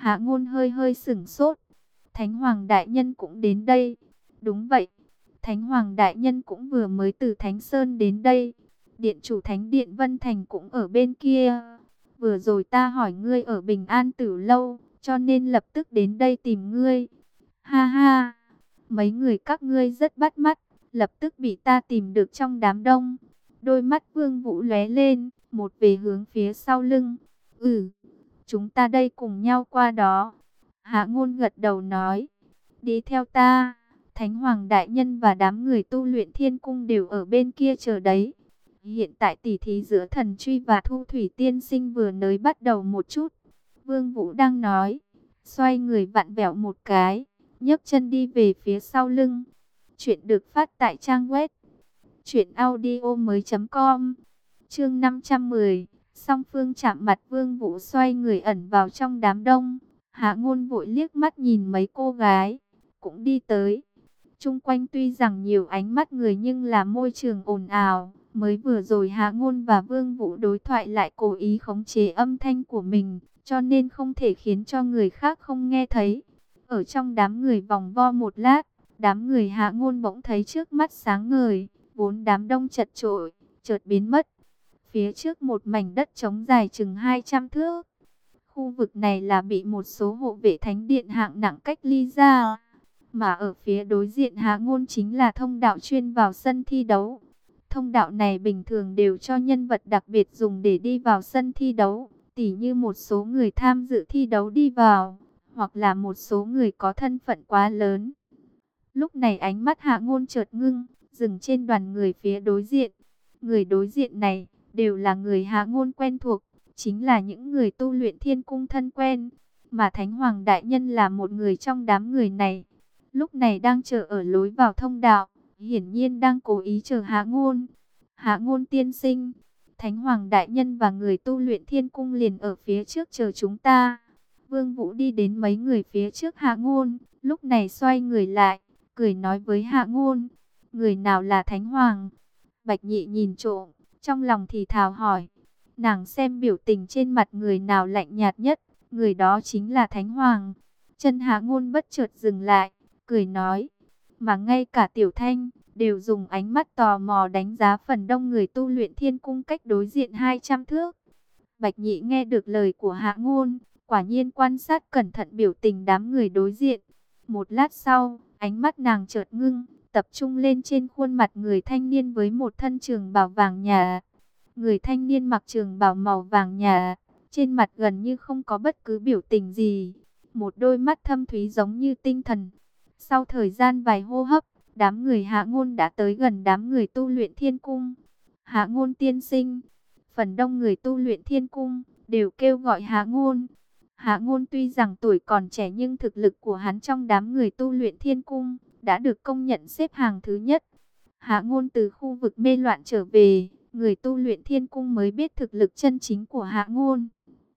Hạ Ngôn hơi hơi sửng sốt. Thánh Hoàng Đại Nhân cũng đến đây. Đúng vậy, Thánh Hoàng Đại Nhân cũng vừa mới từ Thánh Sơn đến đây. Điện chủ Thánh Điện Vân Thành cũng ở bên kia. Vừa rồi ta hỏi ngươi ở Bình An Tử Lâu, cho nên lập tức đến đây tìm ngươi. Ha ha, mấy người các ngươi rất bắt mắt, lập tức bị ta tìm được trong đám đông. Đôi mắt Vương Vũ lóe lên, một về hướng phía sau lưng. Chúng ta đây cùng nhau qua đó. Hạ Ngôn gật đầu nói, đi theo ta. Thánh Hoàng Đại Nhân và đám người tu luyện Thiên Cung đều ở bên kia chờ đấy. Hiện tại tỷ thí giữa Thần Truy và Thu Thủy Tiên Sinh vừa mới bắt đầu một chút. Vương Vũ đang nói, xoay người vặn vẹo một cái, nhấc chân đi về phía sau lưng. Chuyện được phát tại trang web truyệnaudiomoi.com. Chương 510, song phương chạm mặt. Vương Vũ xoay người ẩn vào trong đám đông. Hạ Ngôn vội liếc mắt nhìn mấy cô gái, cũng đi tới. Chung quanh tuy rằng nhiều ánh mắt người nhưng là môi trường ồn ào. Mới vừa rồi Hạ Ngôn và Vương Vũ đối thoại lại cố ý khống chế âm thanh của mình, cho nên không thể khiến cho người khác không nghe thấy. Ở trong đám người vòng vo một lát, đám người Hạ Ngôn bỗng thấy trước mắt sáng ngời, vốn đám đông chật chội, chợt biến mất. Phía trước một mảnh đất trống dài chừng 200 thước. Khu vực này là bị một số hộ vệ thánh điện hạng nặng cách ly ra. Mà ở phía đối diện Hạ Ngôn chính là thông đạo chuyên vào sân thi đấu. Thông đạo này bình thường đều cho nhân vật đặc biệt dùng để đi vào sân thi đấu. Tỉ như một số người tham dự thi đấu đi vào, hoặc là một số người có thân phận quá lớn. Lúc này ánh mắt Hạ Ngôn chợt ngưng, dừng trên đoàn người phía đối diện. Người đối diện này đều là người Hạ Ngôn quen thuộc, chính là những người tu luyện Thiên Cung thân quen. Mà Thánh Hoàng Đại Nhân là một người trong đám người này. Lúc này đang chờ ở lối vào thông đạo, hiển nhiên đang cố ý chờ Hạ Ngôn. Hạ Ngôn tiên sinh, Thánh Hoàng Đại Nhân và người tu luyện Thiên Cung liền ở phía trước chờ chúng ta. Vương Vũ đi đến mấy người phía trước Hạ Ngôn, lúc này xoay người lại, cười nói với Hạ Ngôn, người nào là Thánh Hoàng? Bạch Nhị nhìn trộm, trong lòng thì thào hỏi, nàng xem biểu tình trên mặt người nào lạnh nhạt nhất, người đó chính là Thánh Hoàng. Chân Hạ Ngôn bất chợt dừng lại, cười nói, mà ngay cả Tiểu Thanh đều dùng ánh mắt tò mò đánh giá phần đông người tu luyện Thiên Cung cách đối diện 200 thước. Bạch Nhị nghe được lời của Hạ Ngôn, quả nhiên quan sát cẩn thận biểu tình đám người đối diện. Một lát sau, ánh mắt nàng chợt ngưng, tập trung lên trên khuôn mặt người thanh niên với một thân trường bào vàng nhạt. Người thanh niên mặc trường bào màu vàng nhạt, trên mặt gần như không có bất cứ biểu tình gì. Một đôi mắt thâm thúy giống như tinh thần. Sau thời gian vài hô hấp, đám người Hạ Ngôn đã tới gần đám người tu luyện Thiên Cung. Hạ Ngôn tiên sinh, phần đông người tu luyện Thiên Cung đều kêu gọi Hạ Ngôn. Hạ Ngôn tuy rằng tuổi còn trẻ nhưng thực lực của hắn trong đám người tu luyện Thiên Cung đã được công nhận xếp hàng thứ nhất. Hạ Ngôn từ khu vực mê loạn trở về, người tu luyện Thiên Cung mới biết thực lực chân chính của Hạ Ngôn.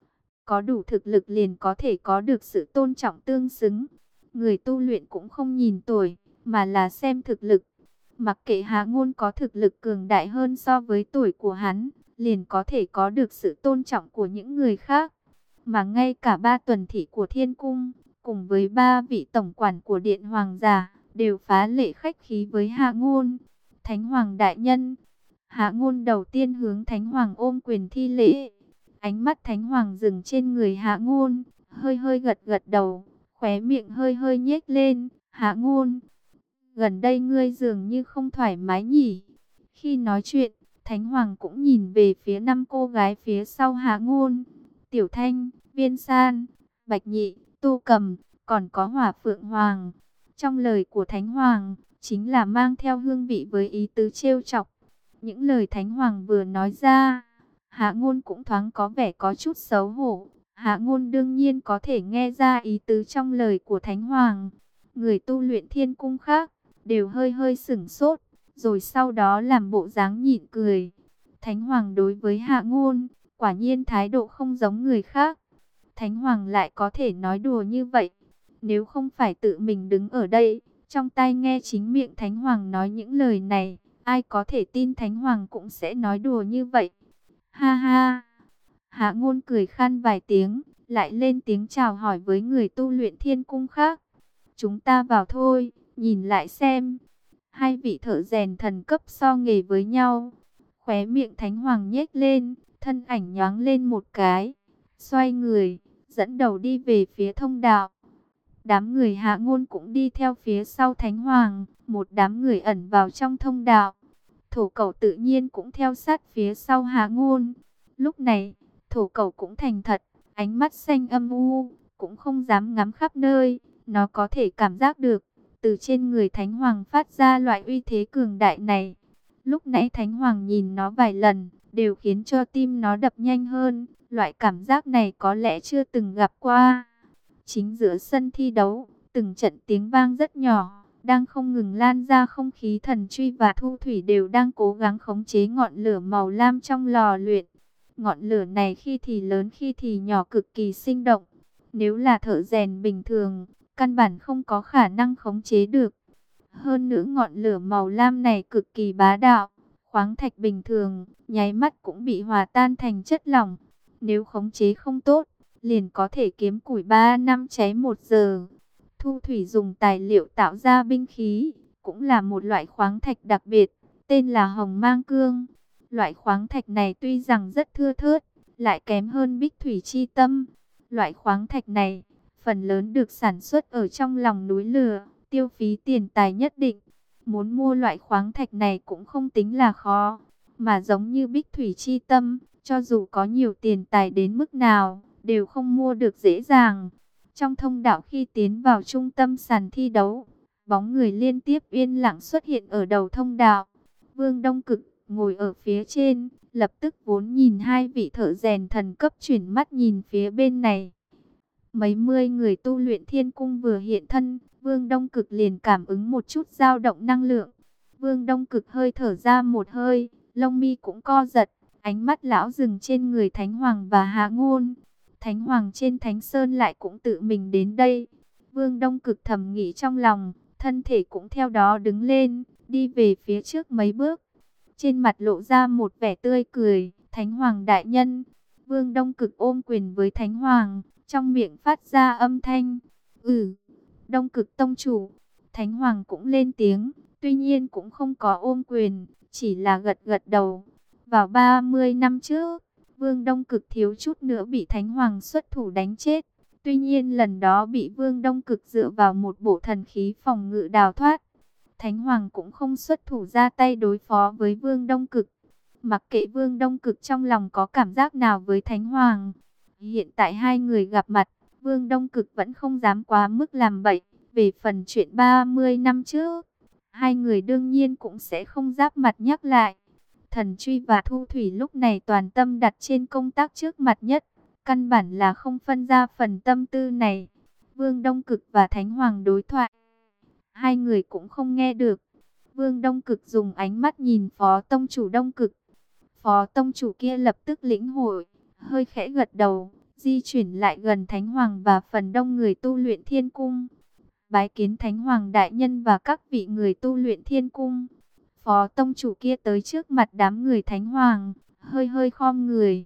Có đủ thực lực liền có thể có được sự tôn trọng tương xứng. Người tu luyện cũng không nhìn tuổi, mà là xem thực lực. Mặc kệ Hạ Ngôn có thực lực cường đại hơn so với tuổi của hắn, liền có thể có được sự tôn trọng của những người khác. Mà ngay cả 3 tuần thị của Thiên Cung, cùng với 3 vị tổng quản của Điện Hoàng giả, đều phá lệ khách khí với Hạ Ngôn. Thánh Hoàng Đại Nhân. Hạ Ngôn đầu tiên hướng Thánh Hoàng ôm quyền thi lễ. Ánh mắt Thánh Hoàng dừng trên người Hạ Ngôn, hơi hơi gật gật đầu, khóe miệng hơi hơi nhếch lên. Hạ Ngôn, gần đây ngươi dường như không thoải mái nhỉ? Khi nói chuyện, Thánh Hoàng cũng nhìn về phía 5 cô gái phía sau Hạ Ngôn. Tiểu Thanh, Viên San, Bạch Nhị, Tu Cầm, còn có Hỏa Phượng Hoàng. Trong lời của Thánh Hoàng, chính là mang theo hương vị với ý tứ trêu chọc. Những lời Thánh Hoàng vừa nói ra, Hạ Ngôn cũng thoáng có vẻ có chút xấu hổ. Hạ Ngôn đương nhiên có thể nghe ra ý tứ trong lời của Thánh Hoàng. Người tu luyện Thiên Cung khác đều hơi hơi sửng sốt, rồi sau đó làm bộ dáng nhịn cười. Thánh Hoàng đối với Hạ Ngôn, quả nhiên thái độ không giống người khác. Thánh Hoàng lại có thể nói đùa như vậy. Nếu không phải tự mình đứng ở đây, trong tai nghe chính miệng Thánh Hoàng nói những lời này, ai có thể tin Thánh Hoàng cũng sẽ nói đùa như vậy. Ha ha! Hạ Ngôn cười khan vài tiếng, lại lên tiếng chào hỏi với người tu luyện thiên cung khác. Chúng ta vào thôi, nhìn lại xem. Hai vị thợ rèn thần cấp so nghề với nhau. Khóe miệng Thánh Hoàng nhếch lên, thân ảnh nhoáng lên một cái. Xoay người, dẫn đầu đi về phía thông đạo. Đám người Hạ Ngôn cũng đi theo phía sau Thánh Hoàng. Một đám người ẩn vào trong thông đạo. Thổ Cẩu tự nhiên cũng theo sát phía sau Hạ Ngôn. Lúc này, Thổ Cẩu cũng thành thật, ánh mắt xanh âm u, cũng không dám ngắm khắp nơi. Nó có thể cảm giác được, từ trên người Thánh Hoàng phát ra loại uy thế cường đại này. Lúc nãy Thánh Hoàng nhìn nó vài lần, đều khiến cho tim nó đập nhanh hơn. Loại cảm giác này có lẽ chưa từng gặp qua. Chính giữa sân thi đấu, từng trận tiếng vang rất nhỏ, đang không ngừng lan ra, không khí thần truy và thu thủy đều đang cố gắng khống chế ngọn lửa màu lam trong lò luyện. Ngọn lửa này khi thì lớn khi thì nhỏ, cực kỳ sinh động. Nếu là thợ rèn bình thường, căn bản không có khả năng khống chế được. Hơn nữa ngọn lửa màu lam này cực kỳ bá đạo. Khoáng thạch bình thường, nháy mắt cũng bị hòa tan thành chất lỏng. Nếu khống chế không tốt, liền có thể kiếm củi 3 năm cháy 1 giờ. Thu thủy dùng tài liệu tạo ra binh khí, cũng là một loại khoáng thạch đặc biệt, tên là hồng mang cương. Loại khoáng thạch này tuy rằng rất thưa thớt, lại kém hơn bích thủy chi tâm. Loại khoáng thạch này, phần lớn được sản xuất ở trong lòng núi lửa, tiêu phí tiền tài nhất định. Muốn mua loại khoáng thạch này cũng không tính là khó, mà giống như bích thủy chi tâm, cho dù có nhiều tiền tài đến mức nào, đều không mua được dễ dàng. Trong thông đạo khi tiến vào trung tâm sàn thi đấu, bóng người liên tiếp yên lặng xuất hiện ở đầu thông đạo. Vương Đông Cực ngồi ở phía trên, lập tức vốn nhìn hai vị thợ rèn thần cấp chuyển mắt nhìn phía bên này. Mấy mươi người tu luyện thiên cung vừa hiện thân, Vương Đông Cực liền cảm ứng một chút dao động năng lượng. Vương Đông Cực hơi thở ra một hơi, lông mi cũng co giật, ánh mắt lão dừng trên người Thánh Hoàng và Hạ Ngôn. Thánh Hoàng trên Thánh Sơn lại cũng tự mình đến đây. Vương Đông Cực thầm nghĩ trong lòng, thân thể cũng theo đó đứng lên, đi về phía trước mấy bước. Trên mặt lộ ra một vẻ tươi cười, Thánh Hoàng đại nhân. Vương Đông Cực ôm quyền với Thánh Hoàng, trong miệng phát ra âm thanh. Đông Cực tông chủ. Thánh Hoàng cũng lên tiếng, tuy nhiên cũng không có ôm quyền, chỉ là gật gật đầu. Vào 30 năm trước, Vương Đông Cực thiếu chút nữa bị Thánh Hoàng xuất thủ đánh chết. Tuy nhiên lần đó bị Vương Đông Cực dựa vào một bộ thần khí phòng ngự đào thoát. Thánh Hoàng cũng không xuất thủ ra tay đối phó với Vương Đông Cực. Mặc kệ Vương Đông Cực trong lòng có cảm giác nào với Thánh Hoàng, hiện tại hai người gặp mặt, Vương Đông Cực vẫn không dám quá mức làm bậy. Về phần chuyện 30 năm trước, hai người đương nhiên cũng sẽ không giáp mặt nhắc lại. Thần truy và thu thủy lúc này toàn tâm đặt trên công tác trước mặt nhất, căn bản là không phân ra phần tâm tư này. Vương Đông Cực và Thánh Hoàng đối thoại, hai người cũng không nghe được. Vương Đông Cực dùng ánh mắt nhìn Phó Tông chủ Đông Cực. Phó Tông chủ kia lập tức lĩnh hội, hơi khẽ gật đầu, di chuyển lại gần Thánh Hoàng và phần đông người tu luyện thiên cung. Bái kiến Thánh Hoàng đại nhân và các vị người tu luyện thiên cung. Phó Tông chủ kia tới trước mặt đám người Thánh Hoàng, hơi hơi khom người.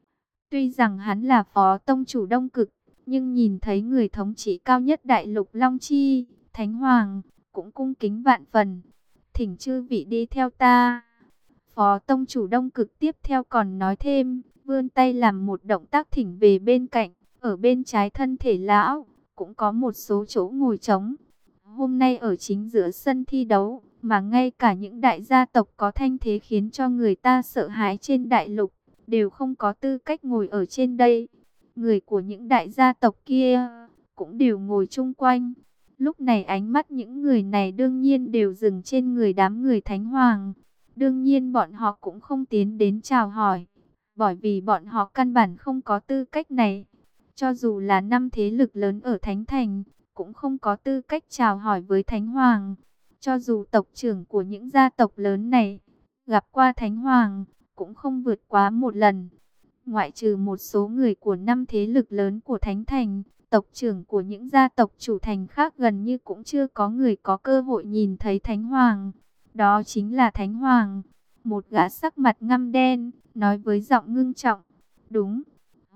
Tuy rằng hắn là Phó Tông chủ Đông Cực, nhưng nhìn thấy người thống trị cao nhất đại lục Long Chi, Thánh Hoàng, cũng cung kính vạn phần. Thỉnh chư vị đi theo ta. Phó Tông chủ Đông Cực tiếp theo còn nói thêm, vươn tay làm một động tác thỉnh về bên cạnh, ở bên trái thân thể lão, cũng có một số chỗ ngồi trống. Hôm nay ở chính giữa sân thi đấu, mà ngay cả những đại gia tộc có thanh thế khiến cho người ta sợ hãi trên đại lục, đều không có tư cách ngồi ở trên đây. Người của những đại gia tộc kia, cũng đều ngồi chung quanh. Lúc này ánh mắt những người này đương nhiên đều dừng trên người đám người Thánh Hoàng. Đương nhiên bọn họ cũng không tiến đến chào hỏi, bởi vì bọn họ căn bản không có tư cách này. Cho dù là 5 thế lực lớn ở Thánh Thành, cũng không có tư cách chào hỏi với Thánh Hoàng. Cho dù tộc trưởng của những gia tộc lớn này gặp qua Thánh Hoàng, cũng không vượt quá một lần. Ngoại trừ một số người của 5 thế lực lớn của Thánh Thành, tộc trưởng của những gia tộc chủ thành khác gần như cũng chưa có người có cơ hội nhìn thấy Thánh Hoàng. Đó chính là Thánh Hoàng, một gã sắc mặt ngăm đen, nói với giọng ngưng trọng. Đúng,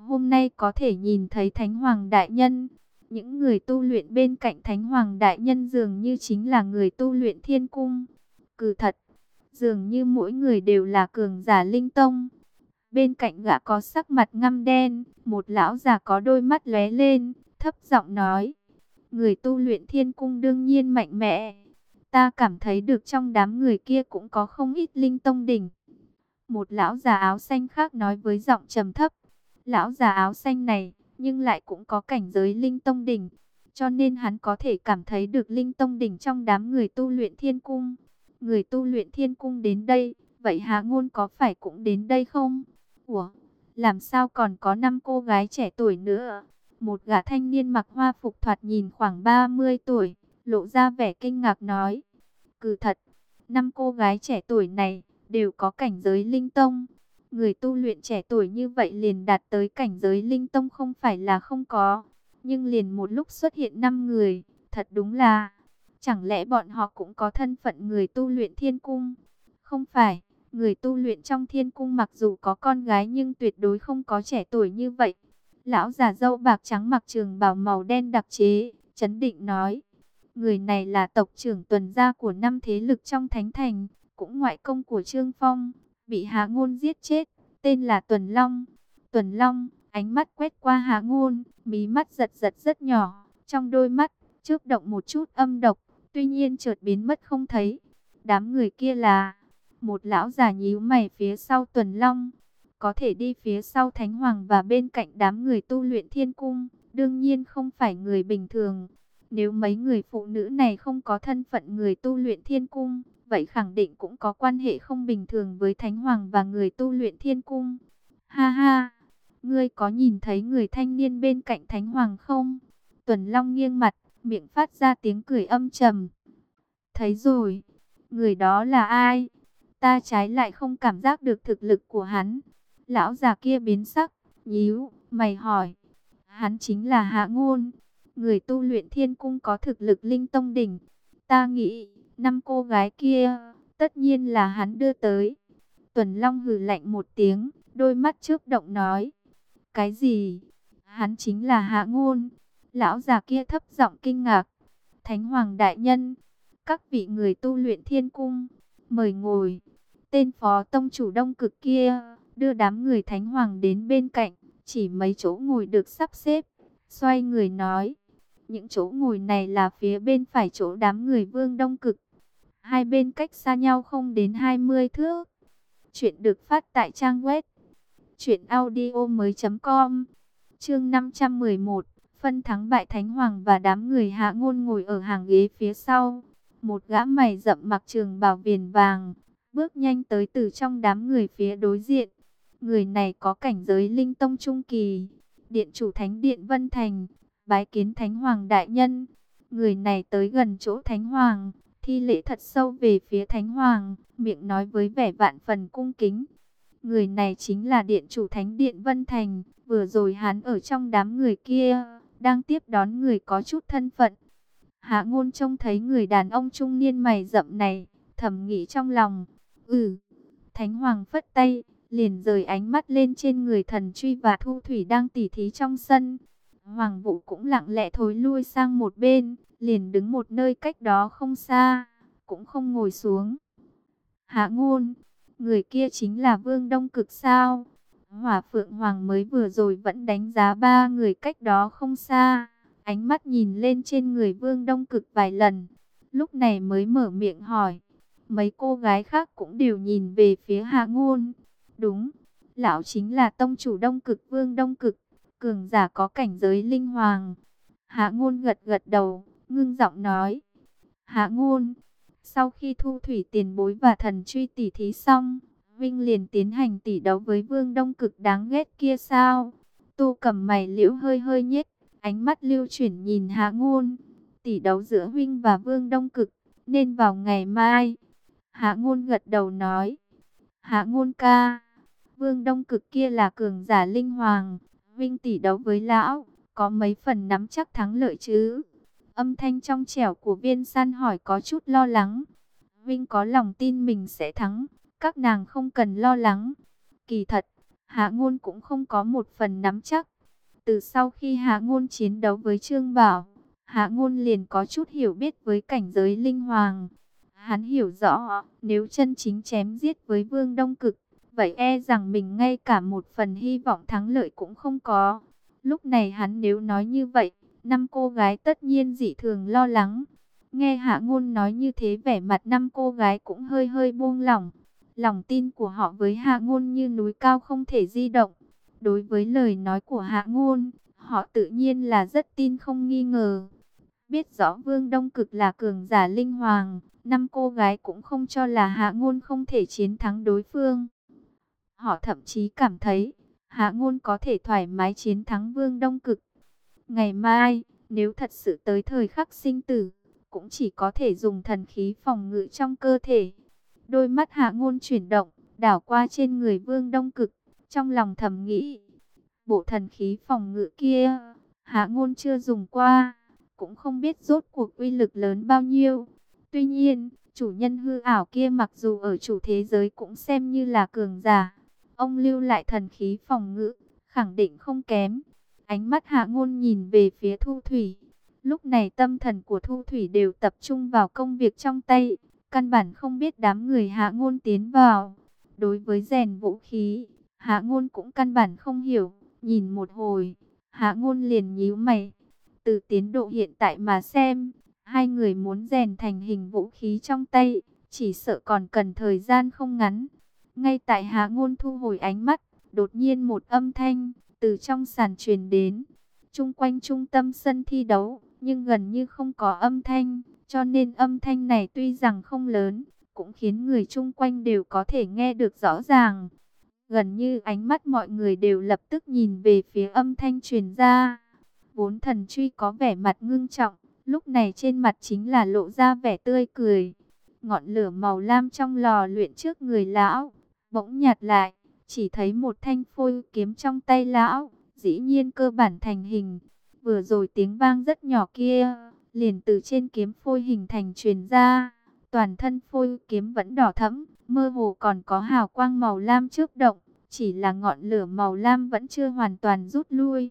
Hôm nay có thể nhìn thấy Thánh Hoàng Đại Nhân. Những người tu luyện bên cạnh Thánh Hoàng Đại Nhân dường như chính là người tu luyện thiên cung. Cứ thật, dường như mỗi người đều là cường giả linh tông. Bên cạnh gã có sắc mặt ngăm đen, một lão già có đôi mắt lóe lên, thấp giọng nói. Người tu luyện thiên cung đương nhiên mạnh mẽ. Ta cảm thấy được trong đám người kia cũng có không ít linh tông đỉnh. Một lão già áo xanh khác nói với giọng trầm thấp. Lão già áo xanh này, nhưng lại cũng có cảnh giới linh tông đỉnh. Cho nên hắn có thể cảm thấy được linh tông đỉnh trong đám người tu luyện thiên cung. Người tu luyện thiên cung đến đây, vậy Hạ Ngôn có phải cũng đến đây không? Ủa, làm sao còn có 5 cô gái trẻ tuổi nữa? Một gã thanh niên mặc hoa phục thoạt nhìn khoảng 30 tuổi, lộ ra vẻ kinh ngạc nói. Cứ thật, 5 cô gái trẻ tuổi này đều có cảnh giới linh tông. Người tu luyện trẻ tuổi như vậy liền đạt tới cảnh giới linh tông không phải là không có. Nhưng liền một lúc xuất hiện 5 người, thật đúng là... Chẳng lẽ bọn họ cũng có thân phận người tu luyện thiên cung? Không phải, người tu luyện trong thiên cung mặc dù có con gái nhưng tuyệt đối không có trẻ tuổi như vậy. Lão già râu bạc trắng mặc trường bào màu đen đặc chế, chấn định nói. Người này là tộc trưởng tuần gia của 5 thế lực trong Thánh Thành, cũng ngoại công của Trương Phong, bị Hạ Ngôn giết chết, tên là Tuần Long. Tuần Long, ánh mắt quét qua Hạ Ngôn, mí mắt giật giật rất nhỏ, trong đôi mắt, chớp động một chút âm độc, tuy nhiên chợt biến mất không thấy. Đám người kia là... Một lão già nhíu mày phía sau Tuần Long, có thể đi phía sau Thánh Hoàng và bên cạnh đám người tu luyện thiên cung, đương nhiên không phải người bình thường. Nếu mấy người phụ nữ này không có thân phận người tu luyện thiên cung, vậy khẳng định cũng có quan hệ không bình thường với Thánh Hoàng và người tu luyện thiên cung. Ha ha, ngươi có nhìn thấy người thanh niên bên cạnh Thánh Hoàng không? Tuần Long nghiêng mặt, miệng phát ra tiếng cười âm trầm. Thấy rồi, người đó là ai? Ta trái lại không cảm giác được thực lực của hắn. Lão già kia biến sắc, nhíu mày hỏi. Hắn chính là Hạ Ngôn, người tu luyện thiên cung có thực lực linh tông đỉnh. Ta nghĩ, 5 cô gái kia, tất nhiên là hắn đưa tới. Tuần Long hừ lạnh một tiếng, đôi mắt chớp động nói. Cái gì? Hắn chính là Hạ Ngôn. Lão già kia thấp giọng kinh ngạc. Thánh Hoàng Đại Nhân, các vị người tu luyện thiên cung, mời ngồi. Tên phó tông chủ Đông Cực kia đưa đám người Thánh Hoàng đến bên cạnh, chỉ mấy chỗ ngồi được sắp xếp, xoay người nói. Những chỗ ngồi này là phía bên phải chỗ đám người Vương Đông Cực, hai bên cách xa nhau không đến 20 thước. Chuyện được phát tại trang web truyệnaudiomoi.com. Chương 511, phân thắng bại. Thánh Hoàng và đám người Hạ Ngôn ngồi ở hàng ghế phía sau. Một gã mày rậm mặc trường bào viền vàng bước nhanh tới từ trong đám người phía đối diện. Người này có cảnh giới linh tông trung kỳ, điện chủ Thánh điện Vân Thành, bái kiến Thánh Hoàng Đại Nhân. Người này tới gần chỗ Thánh Hoàng, thi lễ thật sâu về phía Thánh Hoàng, miệng nói với vẻ vạn phần cung kính. Người này chính là điện chủ Thánh điện Vân Thành, vừa rồi hắn ở trong đám người kia, đang tiếp đón người có chút thân phận. Hạ Ngôn trông thấy người đàn ông trung niên mày rậm này, thầm nghĩ trong lòng. Thánh Hoàng phất tay, liền rời ánh mắt lên trên người Thần Truy và Thu Thủy đang tỉ thí trong sân. Hoàng Vũ cũng lặng lẽ thối lui sang một bên, liền đứng một nơi cách đó không xa, cũng không ngồi xuống. Hạ Ngôn, người kia chính là Vương Đông Cực sao? Hỏa Phượng Hoàng mới vừa rồi vẫn đánh giá 3 người cách đó không xa, ánh mắt nhìn lên trên người Vương Đông Cực vài lần, lúc này mới mở miệng hỏi. Mấy cô gái khác cũng đều nhìn về phía Hạ Ngôn. Đúng, lão chính là tông chủ Đông Cực Vương Đông Cực, cường giả có cảnh giới linh hoàng. Hạ Ngôn gật gật đầu, ngưng giọng nói. Hạ Ngôn, sau khi Thu Thủy tiền bối và Thần Truy tỉ thí xong, Vinh liền tiến hành tỉ đấu với Vương Đông Cực đáng ghét kia sao? Tô Cẩm mày liễu hơi hơi nhếch, ánh mắt lưu chuyển nhìn Hạ Ngôn. Tỉ đấu giữa Vinh và Vương Đông Cực nên vào ngày mai. Hạ Ngôn gật đầu nói. Hạ Ngôn ca, Vương Đông Cực kia là cường giả linh hoàng, Vinh tỷ đấu với lão, có mấy phần nắm chắc thắng lợi chứ? Âm thanh trong trẻo của Viên San hỏi có chút lo lắng. Vinh có lòng tin mình sẽ thắng, các nàng không cần lo lắng. Kỳ thật, Hạ Ngôn cũng không có một phần nắm chắc. Từ sau khi Hạ Ngôn chiến đấu với Trương Bảo, Hạ Ngôn liền có chút hiểu biết với cảnh giới linh hoàng. Hắn hiểu rõ, nếu chân chính chém giết với Vương Đông Cực, vậy e rằng mình ngay cả một phần hy vọng thắng lợi cũng không có. Lúc này hắn nếu nói như vậy, năm cô gái tất nhiên dị thường lo lắng. Nghe Hạ Ngôn nói như thế, vẻ mặt năm cô gái cũng hơi hơi buông lỏng. Lòng tin của họ với Hạ Ngôn như núi cao không thể di động. Đối với lời nói của Hạ Ngôn, họ tự nhiên là rất tin không nghi ngờ. Biết rõ Vương Đông Cực là cường giả linh hoàng, năm cô gái cũng không cho là Hạ Ngôn không thể chiến thắng đối phương. Họ thậm chí cảm thấy Hạ Ngôn có thể thoải mái chiến thắng Vương Đông Cực. Ngày mai, nếu thật sự tới thời khắc sinh tử, cũng chỉ có thể dùng thần khí phòng ngự trong cơ thể. Đôi mắt Hạ Ngôn chuyển động, đảo qua trên người Vương Đông Cực, trong lòng thầm nghĩ, bộ thần khí phòng ngự kia, Hạ Ngôn chưa dùng qua, cũng không biết rốt cuộc uy lực lớn bao nhiêu. Tuy nhiên, chủ nhân hư ảo kia mặc dù ở chủ thế giới cũng xem như là cường giả, ông lưu lại thần khí phòng ngự, khẳng định không kém. Ánh mắt Hạ Ngôn nhìn về phía Thu Thủy. Lúc này tâm thần của Thu Thủy đều tập trung vào công việc trong tay, căn bản không biết đám người Hạ Ngôn tiến vào. Đối với rèn vũ khí, Hạ Ngôn cũng căn bản không hiểu. Nhìn một hồi, Hạ Ngôn liền nhíu mày. Từ tiến độ hiện tại mà xem, hai người muốn rèn thành hình vũ khí trong tay, chỉ sợ còn cần thời gian không ngắn. Ngay tại Hạ Ngôn thu hồi ánh mắt, đột nhiên một âm thanh từ trong sàn truyền đến. Chung quanh trung tâm sân thi đấu, nhưng gần như không có âm thanh, cho nên âm thanh này tuy rằng không lớn, cũng khiến người chung quanh đều có thể nghe được rõ ràng. Gần như ánh mắt mọi người đều lập tức nhìn về phía âm thanh truyền ra. Vốn Thần Truy có vẻ mặt ngưng trọng, lúc này trên mặt chính là lộ ra vẻ tươi cười. Ngọn lửa màu lam trong lò luyện trước người lão bỗng nhạt lại, chỉ thấy một thanh phôi kiếm trong tay lão, dĩ nhiên cơ bản thành hình. Vừa rồi tiếng vang rất nhỏ kia, liền từ trên kiếm phôi hình thành truyền ra. Toàn thân phôi kiếm vẫn đỏ thẫm, mơ hồ còn có hào quang màu lam chớp động, chỉ là ngọn lửa màu lam vẫn chưa hoàn toàn rút lui.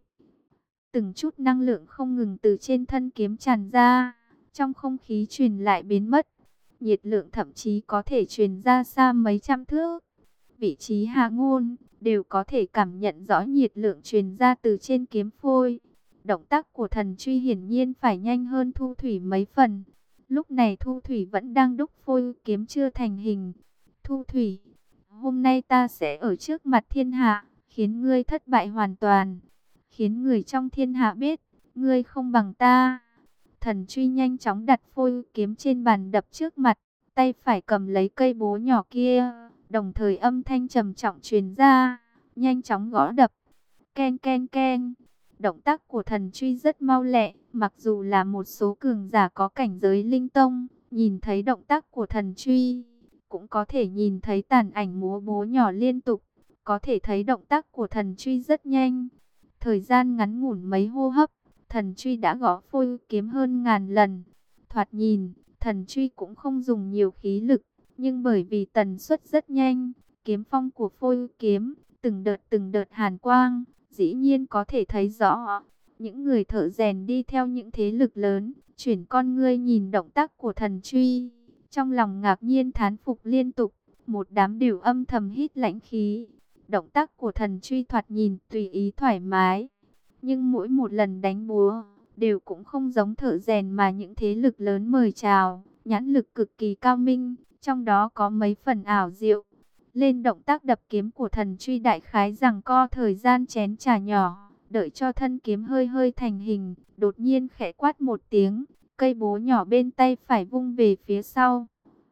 Từng chút năng lượng không ngừng từ trên thân kiếm tràn ra, trong không khí truyền lại biến mất. Nhiệt lượng thậm chí có thể truyền ra xa mấy trăm thước. Vị trí Hạ Ngôn đều có thể cảm nhận rõ nhiệt lượng truyền ra từ trên kiếm phôi. Động tác của Thần Truy hiển nhiên phải nhanh hơn Thu Thủy mấy phần. Lúc này Thu Thủy vẫn đang đúc phôi kiếm chưa thành hình. Thu Thủy, hôm nay ta sẽ ở trước mặt thiên hạ, khiến ngươi thất bại hoàn toàn. Khiến người trong thiên hạ biết, ngươi không bằng ta. Thần Truy nhanh chóng đặt phôi kiếm trên bàn đập trước mặt, tay phải cầm lấy cây búa nhỏ kia, đồng thời âm thanh trầm trọng truyền ra, nhanh chóng gõ đập. Ken ken ken. Động tác của Thần Truy rất mau lẹ, mặc dù là một số cường giả có cảnh giới linh tông, nhìn thấy động tác của Thần Truy, cũng có thể nhìn thấy tàn ảnh múa búa nhỏ liên tục, có thể thấy động tác của Thần Truy rất nhanh. Thời gian ngắn ngủn mấy hô hấp, Thần Truy đã gõ phôi kiếm hơn ngàn lần. Thoạt nhìn, Thần Truy cũng không dùng nhiều khí lực, nhưng bởi vì tần suất rất nhanh, kiếm phong của phôi kiếm, từng đợt hàn quang, dĩ nhiên có thể thấy rõ. Những người thợ rèn đi theo những thế lực lớn, chuyển con ngươi nhìn động tác của Thần Truy, trong lòng ngạc nhiên thán phục liên tục, một đám đều âm thầm hít lãnh khí. Động tác của Thần Truy thoạt nhìn tùy ý thoải mái, nhưng mỗi một lần đánh búa đều cũng không giống thợ rèn mà những thế lực lớn mời chào, nhãn lực cực kỳ cao minh, trong đó có mấy phần ảo diệu. Lên động tác đập kiếm của Thần Truy đại khái rằng co thời gian chén trà nhỏ, đợi cho thân kiếm hơi hơi thành hình, đột nhiên khẽ quát một tiếng, cây búa nhỏ bên tay phải vung về phía sau.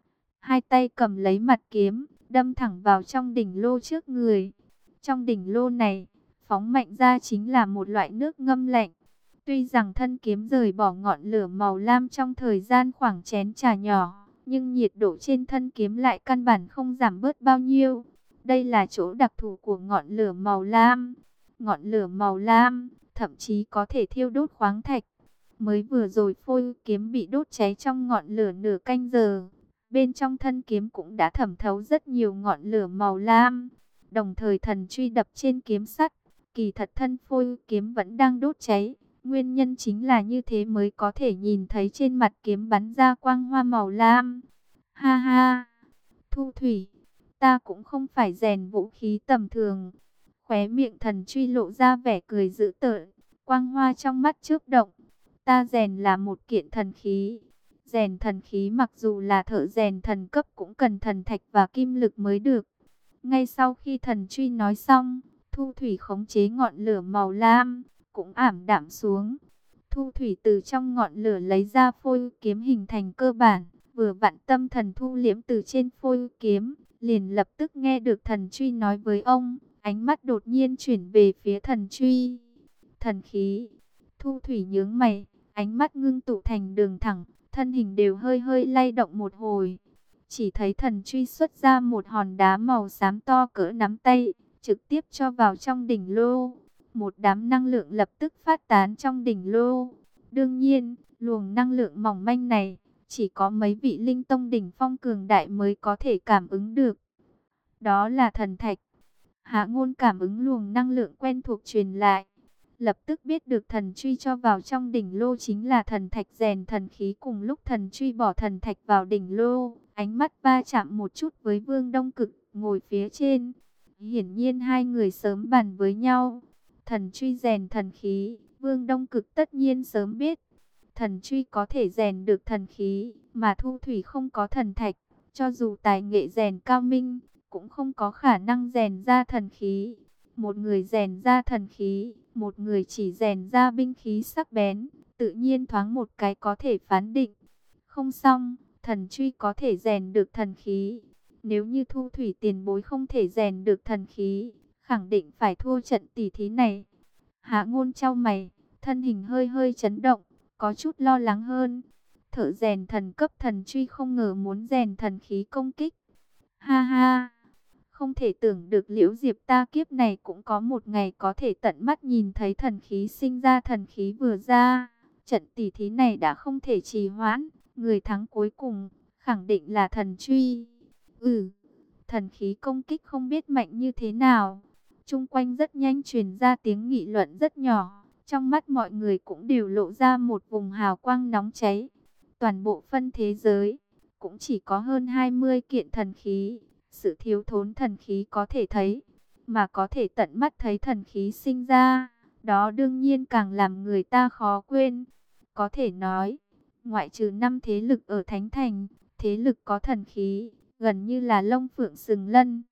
Hai tay cầm lấy mặt kiếm, đâm thẳng vào trong đỉnh lô trước người. Trong đỉnh lô này, phóng mạnh ra chính là một loại nước ngâm lạnh. Tuy rằng thân kiếm rời bỏ ngọn lửa màu lam trong thời gian khoảng chén trà nhỏ, nhưng nhiệt độ trên thân kiếm lại căn bản không giảm bớt bao nhiêu. Đây là chỗ đặc thù của ngọn lửa màu lam. Ngọn lửa màu lam thậm chí có thể thiêu đốt khoáng thạch. Mới vừa rồi phôi kiếm bị đốt cháy trong ngọn lửa nửa canh giờ. Bên trong thân kiếm cũng đã thẩm thấu rất nhiều ngọn lửa màu lam. Đồng thời thần truy đập trên kiếm sắt, kỳ thật thân phôi kiếm vẫn đang đốt cháy. Nguyên nhân chính là như thế mới có thể nhìn thấy trên mặt kiếm bắn ra quang hoa màu lam. Ha ha, Thu Thủy, ta cũng không phải rèn vũ khí tầm thường. Khóe miệng thần truy lộ ra vẻ cười dữ tợn, quang hoa trong mắt chớp động. Ta rèn là một kiện thần khí. Rèn thần khí mặc dù là thợ rèn thần cấp cũng cần thần thạch và kim lực mới được. Ngay sau khi thần truy nói xong, Thu Thủy khống chế ngọn lửa màu lam, cũng ảm đạm xuống. Thu Thủy từ trong ngọn lửa lấy ra phôi kiếm hình thành cơ bản, vừa vặn tâm thần thu liễm từ trên phôi kiếm, liền lập tức nghe được thần truy nói với ông, ánh mắt đột nhiên chuyển về phía thần truy. Thần khí. Thu Thủy nhướng mày, ánh mắt ngưng tụ thành đường thẳng, thân hình đều hơi hơi lay động một hồi. Chỉ thấy thần truy xuất ra một hòn đá màu xám to cỡ nắm tay, trực tiếp cho vào trong đỉnh lô. Một đám năng lượng lập tức phát tán trong đỉnh lô. Đương nhiên, luồng năng lượng mỏng manh này, chỉ có mấy vị linh tông đỉnh phong cường đại mới có thể cảm ứng được. Đó là thần thạch. Hạ Ngôn cảm ứng luồng năng lượng quen thuộc truyền lại, lập tức biết được thần truy cho vào trong đỉnh lô chính là thần thạch rèn thần khí. Cùng lúc thần truy bỏ thần thạch vào đỉnh lô, ánh mắt va chạm một chút với Vương Đông Cực ngồi phía trên. Hiển nhiên hai người sớm bàn với nhau. Thần truy rèn thần khí, Vương Đông Cực tất nhiên sớm biết. Thần truy có thể rèn được thần khí, mà Thu Thủy không có thần thạch, cho dù tài nghệ rèn cao minh, cũng không có khả năng rèn ra thần khí. Một người rèn ra thần khí, một người chỉ rèn ra binh khí sắc bén, tự nhiên thoáng một cái có thể phán định. Không xong, thần truy có thể rèn được thần khí. Nếu như Thu Thủy tiền bối không thể rèn được thần khí, khẳng định phải thua trận tỷ thí này. Hạ Ngôn chau mày, thân hình hơi hơi chấn động, có chút lo lắng hơn. Thợ rèn thần cấp thần truy không ngờ muốn rèn thần khí công kích. Ha ha, không thể tưởng được Liễu Diệp ta kiếp này cũng có một ngày có thể tận mắt nhìn thấy thần khí sinh ra. Thần khí vừa ra, trận tỷ thí này đã không thể trì hoãn. Người thắng cuối cùng, khẳng định là thần truy. Thần khí công kích không biết mạnh như thế nào. Chung quanh rất nhanh truyền ra tiếng nghị luận rất nhỏ. Trong mắt mọi người cũng đều lộ ra một vùng hào quang nóng cháy. Toàn bộ phân thế giới, cũng chỉ có hơn 20 kiện thần khí. Sự thiếu thốn thần khí có thể thấy, mà có thể tận mắt thấy thần khí sinh ra, đó đương nhiên càng làm người ta khó quên. Có thể nói, ngoại trừ 5 thế lực ở Thánh Thành, thế lực có thần khí, gần như là lông phượng sừng lân.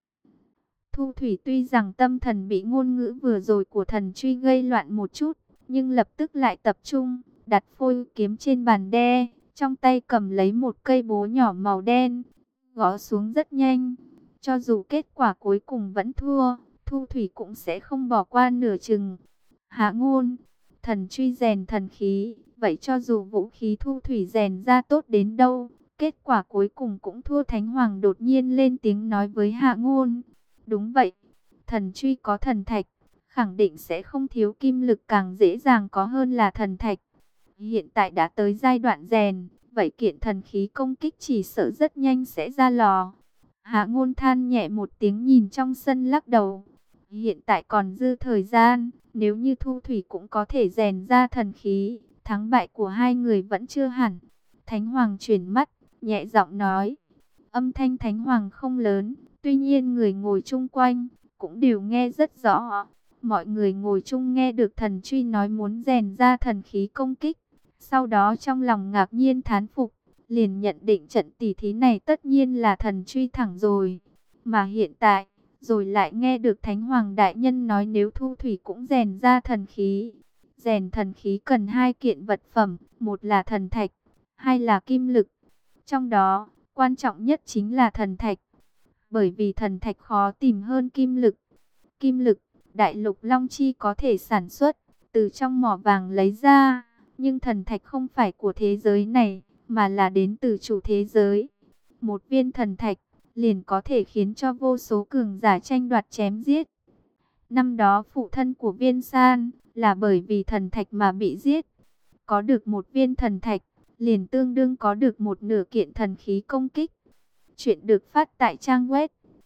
Thu Thủy tuy rằng tâm thần bị ngôn ngữ vừa rồi của thần truy gây loạn một chút, nhưng lập tức lại tập trung, đặt phôi kiếm trên bàn đe, trong tay cầm lấy một cây búa nhỏ màu đen, gõ xuống rất nhanh. Cho dù kết quả cuối cùng vẫn thua, Thu Thủy cũng sẽ không bỏ qua nửa chừng. Hạ Ngôn, thần truy rèn thần khí, vậy cho dù vũ khí Thu Thủy rèn ra tốt đến đâu, kết quả cuối cùng cũng thua. Thánh Hoàng đột nhiên lên tiếng nói với Hạ Ngôn. Đúng vậy, thần truy có thần thạch, khẳng định sẽ không thiếu kim lực, càng dễ dàng có hơn là thần thạch. Hiện tại đã tới giai đoạn rèn, vậy kiện thần khí công kích chỉ sợ rất nhanh sẽ ra lò. Hạ Ngôn than nhẹ một tiếng, nhìn trong sân lắc đầu. Hiện tại còn dư thời gian, nếu như Thu Thủy cũng có thể rèn ra thần khí, thắng bại của hai người vẫn chưa hẳn. Thánh Hoàng chuyển mắt, nhẹ giọng nói. Âm thanh Thánh Hoàng không lớn, tuy nhiên người ngồi chung quanh cũng đều nghe rất rõ. Mọi người ngồi chung nghe được thần truy nói muốn rèn ra thần khí công kích, sau đó trong lòng ngạc nhiên thán phục, liền nhận định trận tỷ thí này tất nhiên là thần truy thẳng rồi. Mà hiện tại, rồi lại nghe được Thánh Hoàng đại nhân nói nếu Thu Thủy cũng rèn ra thần khí. Rèn thần khí cần 2 kiện vật phẩm, một là thần thạch, hai là kim lực. Trong đó, quan trọng nhất chính là thần thạch, bởi vì thần thạch khó tìm hơn kim lực. Kim lực, Đại Lục Long Chi có thể sản xuất, từ trong mỏ vàng lấy ra, nhưng thần thạch không phải của thế giới này, mà là đến từ chủ thế giới. Một viên thần thạch liền có thể khiến cho vô số cường giả tranh đoạt chém giết. Năm đó phụ thân của Viên San là bởi vì thần thạch mà bị giết. Có được một viên thần thạch, liền tương đương có được một nửa kiện thần khí công kích. Chuyện được phát tại trang web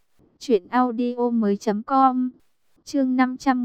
Chuyện audio mới.com. Chương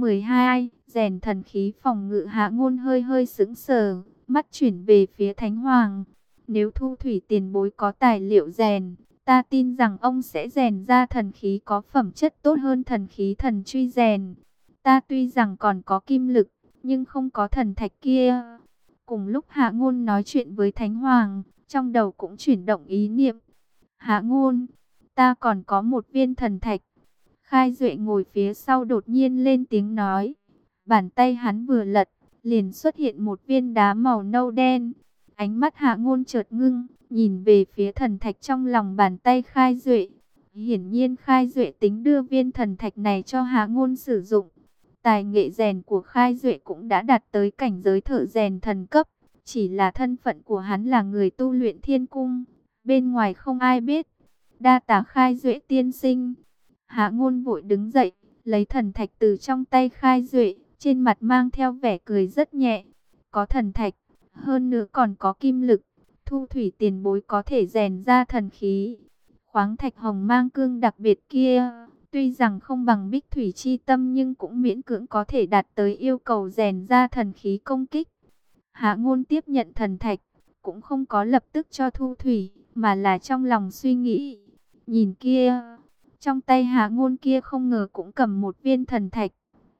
512, rèn thần khí phòng ngự. Hạ Ngôn hơi hơi sững sờ, mắt chuyển về phía Thánh Hoàng. Nếu Thu Thủy tiền bối có tài liệu rèn, ta tin rằng ông sẽ rèn ra thần khí có phẩm chất tốt hơn thần khí thần truy rèn. Ta tuy rằng còn có kim lực, nhưng không có thần thạch kia. Cùng lúc Hạ Ngôn nói chuyện với Thánh Hoàng, trong đầu cũng chuyển động ý niệm. Hạ Ngôn, ta còn có một viên thần thạch. Khai Duệ ngồi phía sau đột nhiên lên tiếng nói. Bàn tay hắn vừa lật, liền xuất hiện một viên đá màu nâu đen. Ánh mắt Hạ Ngôn chợt ngưng, nhìn về phía thần thạch trong lòng bàn tay Khai Duệ. Hiển nhiên Khai Duệ tính đưa viên thần thạch này cho Hạ Ngôn sử dụng. Tài nghệ rèn của Khai Duệ cũng đã đạt tới cảnh giới thợ rèn thần cấp. Chỉ là thân phận của hắn là người tu luyện thiên cung, bên ngoài không ai biết. Đa tạ Khai Duệ tiên sinh. Hạ Ngôn vội đứng dậy, lấy thần thạch từ trong tay Khai Duệ, trên mặt mang theo vẻ cười rất nhẹ. Có thần thạch, hơn nữa còn có kim lực, Thu Thủy tiền bối có thể rèn ra thần khí. Khoáng thạch hồng mang cương đặc biệt kia, tuy rằng không bằng Bích Thủy chi tâm nhưng cũng miễn cưỡng có thể đạt tới yêu cầu rèn ra thần khí công kích. Hạ Ngôn tiếp nhận thần thạch, cũng không có lập tức cho Thu Thủy, mà là trong lòng suy nghĩ. Nhìn kia, trong tay Hạ Ngôn kia không ngờ cũng cầm một viên thần thạch.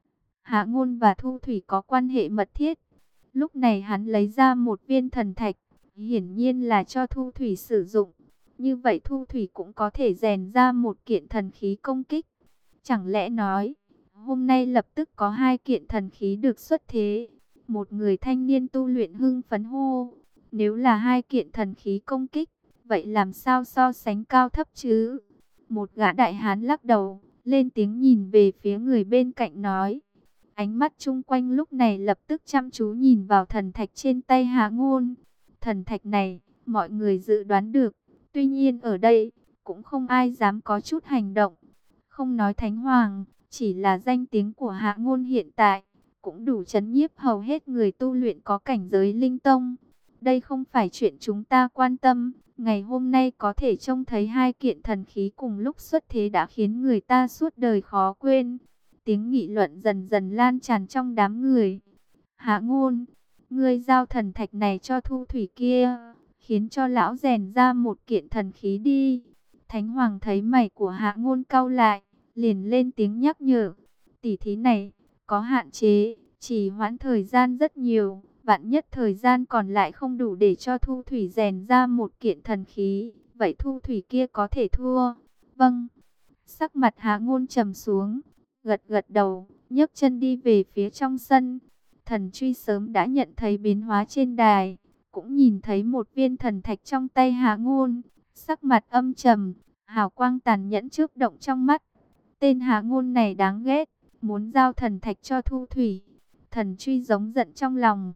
Hạ Ngôn và Thu Thủy có quan hệ mật thiết. Lúc này hắn lấy ra một viên thần thạch, hiển nhiên là cho Thu Thủy sử dụng. Như vậy Thu Thủy cũng có thể rèn ra một kiện thần khí công kích. Chẳng lẽ nói, hôm nay lập tức có hai kiện thần khí được xuất thế? Một người thanh niên tu luyện hưng phấn hô. Nếu là hai kiện thần khí công kích, vậy làm sao so sánh cao thấp chứ? Một gã đại hán lắc đầu, lên tiếng nhìn về phía người bên cạnh nói. Ánh mắt chung quanh lúc này lập tức chăm chú nhìn vào thần thạch trên tay Hạ Ngôn. Thần thạch này, mọi người dự đoán được. Tuy nhiên ở đây, cũng không ai dám có chút hành động. Không nói Thánh Hoàng, chỉ là danh tiếng của Hạ Ngôn hiện tại, cũng đủ chấn nhiếp hầu hết người tu luyện có cảnh giới linh tông. Đây không phải chuyện chúng ta quan tâm. Ngày hôm nay có thể trông thấy hai kiện thần khí cùng lúc xuất thế đã khiến người ta suốt đời khó quên. Tiếng nghị luận dần dần lan tràn trong đám người. Hạ Ngôn, ngươi giao thần thạch này cho Thu Thủy kia, khiến cho lão rèn ra một kiện thần khí đi. Thánh Hoàng thấy mày của Hạ Ngôn cau lại, liền lên tiếng nhắc nhở. Tỷ thí này có hạn chế, chỉ hoãn thời gian rất nhiều. Vạn nhất thời gian còn lại không đủ để cho Thu Thủy rèn ra một kiện thần khí, vậy Thu Thủy kia có thể thua. Vâng. Sắc mặt Hạ Ngôn trầm xuống, gật gật đầu, nhấc chân đi về phía trong sân. Thần truy sớm đã nhận thấy biến hóa trên đài, cũng nhìn thấy một viên thần thạch trong tay Hạ Ngôn. Sắc mặt âm trầm, hào quang tàn nhẫn chớp động trong mắt. Tên Hạ Ngôn này đáng ghét, muốn giao thần thạch cho Thu Thủy. Thần truy giống giận trong lòng.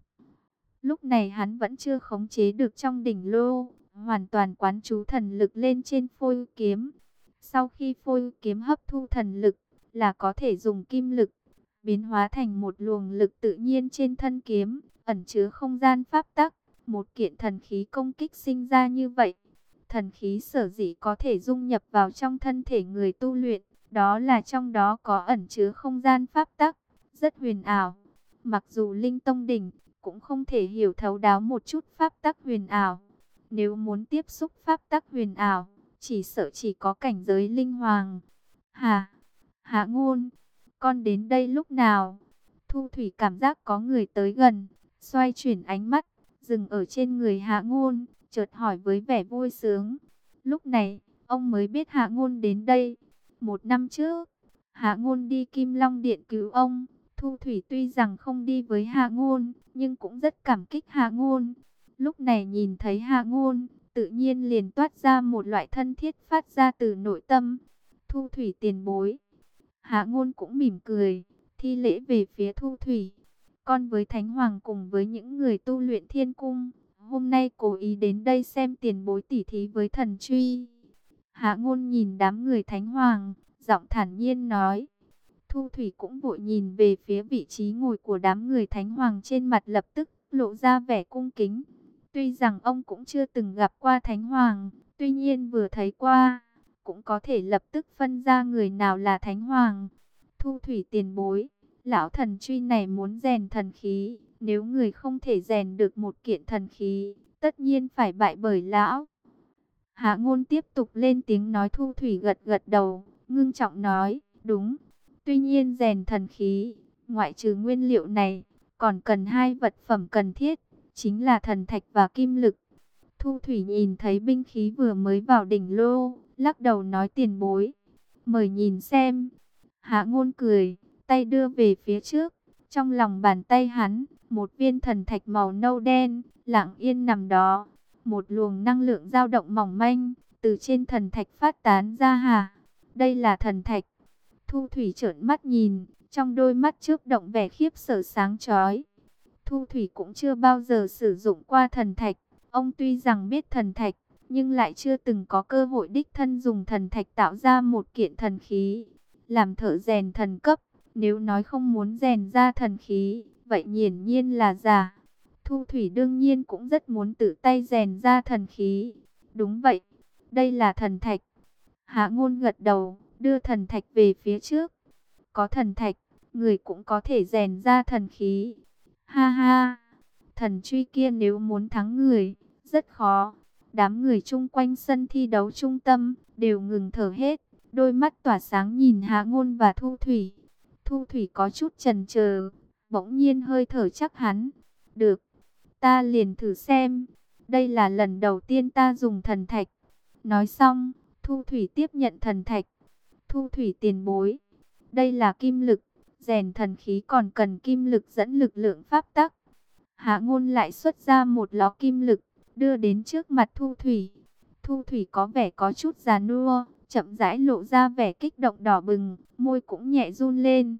Lúc này hắn vẫn chưa khống chế được trong đỉnh lô, hoàn toàn quán chú thần lực lên trên phôi kiếm. Sau khi phôi kiếm hấp thu thần lực, là có thể dùng kim lực, biến hóa thành một luồng lực tự nhiên trên thân kiếm, ẩn chứa không gian pháp tắc. Một kiện thần khí công kích sinh ra như vậy. Thần khí sở dĩ có thể dung nhập vào trong thân thể người tu luyện, đó là trong đó có ẩn chứa không gian pháp tắc, rất huyền ảo. Mặc dù linh tông đỉnh, cũng không thể hiểu thấu đáo một chút pháp tắc huyền ảo. Nếu muốn tiếp xúc pháp tắc huyền ảo, chỉ sợ chỉ có cảnh giới linh hoàng. Hạ Ngôn, con đến đây lúc nào? Thu Thủy cảm giác có người tới gần, xoay chuyển ánh mắt, dừng ở trên người Hạ Ngôn, chợt hỏi với vẻ vui sướng. Lúc này, ông mới biết Hạ Ngôn đến đây. 1 năm trước, Hạ Ngôn đi Kim Long Điện cứu ông. Thu Thủy tuy rằng không đi với Hạ Ngôn, nhưng cũng rất cảm kích Hạ Ngôn. Lúc này nhìn thấy Hạ Ngôn, tự nhiên liền toát ra một loại thân thiết phát ra từ nội tâm. Thu Thủy tiền bối. Hạ Ngôn cũng mỉm cười, thi lễ về phía Thu Thủy. Con với Thánh Hoàng cùng với những người tu luyện thiên cung, hôm nay cố ý đến đây xem tiền bối tỉ thí với thần truy. Hạ Ngôn nhìn đám người Thánh Hoàng, giọng thản nhiên nói. Thu Thủy cũng vội nhìn về phía vị trí ngồi của đám người Thánh Hoàng, trên mặt lập tức lộ ra vẻ cung kính. Tuy rằng ông cũng chưa từng gặp qua Thánh Hoàng, tuy nhiên vừa thấy qua, cũng có thể lập tức phân ra người nào là thánh hoàng. Thu thủy tiền bối, lão thần truy này muốn rèn thần khí, nếu người không thể rèn được một kiện thần khí, tất nhiên phải bại bởi lão. Hạ Ngôn tiếp tục lên tiếng nói. Thu thủy gật gật đầu, ngưng trọng nói, đúng. Tuy nhiên rèn thần khí, ngoại trừ nguyên liệu này, còn cần hai vật phẩm cần thiết, chính là thần thạch và kim lực. Thu thủy nhìn thấy binh khí vừa mới vào đỉnh lô, lắc đầu nói, tiền bối, mời nhìn xem. Hạ Ngôn cười, tay đưa về phía trước, trong lòng bàn tay hắn, một viên thần thạch màu nâu đen, lặng yên nằm đó. Một luồng năng lượng dao động mỏng manh, từ trên thần thạch phát tán ra. Hả? Đây là thần thạch. Thu thủy trợn mắt nhìn, trong đôi mắt chớp động vẻ khiếp sợ sáng chói. Thu thủy cũng chưa bao giờ sử dụng qua thần thạch. Ông tuy rằng biết thần thạch, nhưng lại chưa từng có cơ hội đích thân dùng thần thạch tạo ra một kiện thần khí. Làm thợ rèn thần cấp, nếu nói không muốn rèn ra thần khí, vậy hiển nhiên là giả. Thu thủy đương nhiên cũng rất muốn tự tay rèn ra thần khí. Đúng vậy, đây là thần thạch. Hạ Ngôn gật đầu, đưa thần thạch về phía trước. Có thần thạch, người cũng có thể rèn ra thần khí. Ha ha, thần truy kia nếu muốn thắng người, rất khó. Đám người chung quanh sân thi đấu trung tâm, đều ngừng thở hết. Đôi mắt tỏa sáng nhìn Hạ Ngôn và Thu thủy. Thu thủy có chút chần chờ, bỗng nhiên hơi thở chắc hắn. Được, ta liền thử xem. Đây là lần đầu tiên ta dùng thần thạch. Nói xong, Thu thủy tiếp nhận thần thạch. Thu thủy tiền bối, đây là kim lực. Rèn thần khí còn cần kim lực dẫn lực lượng pháp tắc. Hạ Ngôn lại xuất ra một lọ kim lực, đưa đến trước mặt Thu thủy. Thu thủy có vẻ có chút già nua, chậm rãi lộ ra vẻ kích động đỏ bừng, môi cũng nhẹ run lên.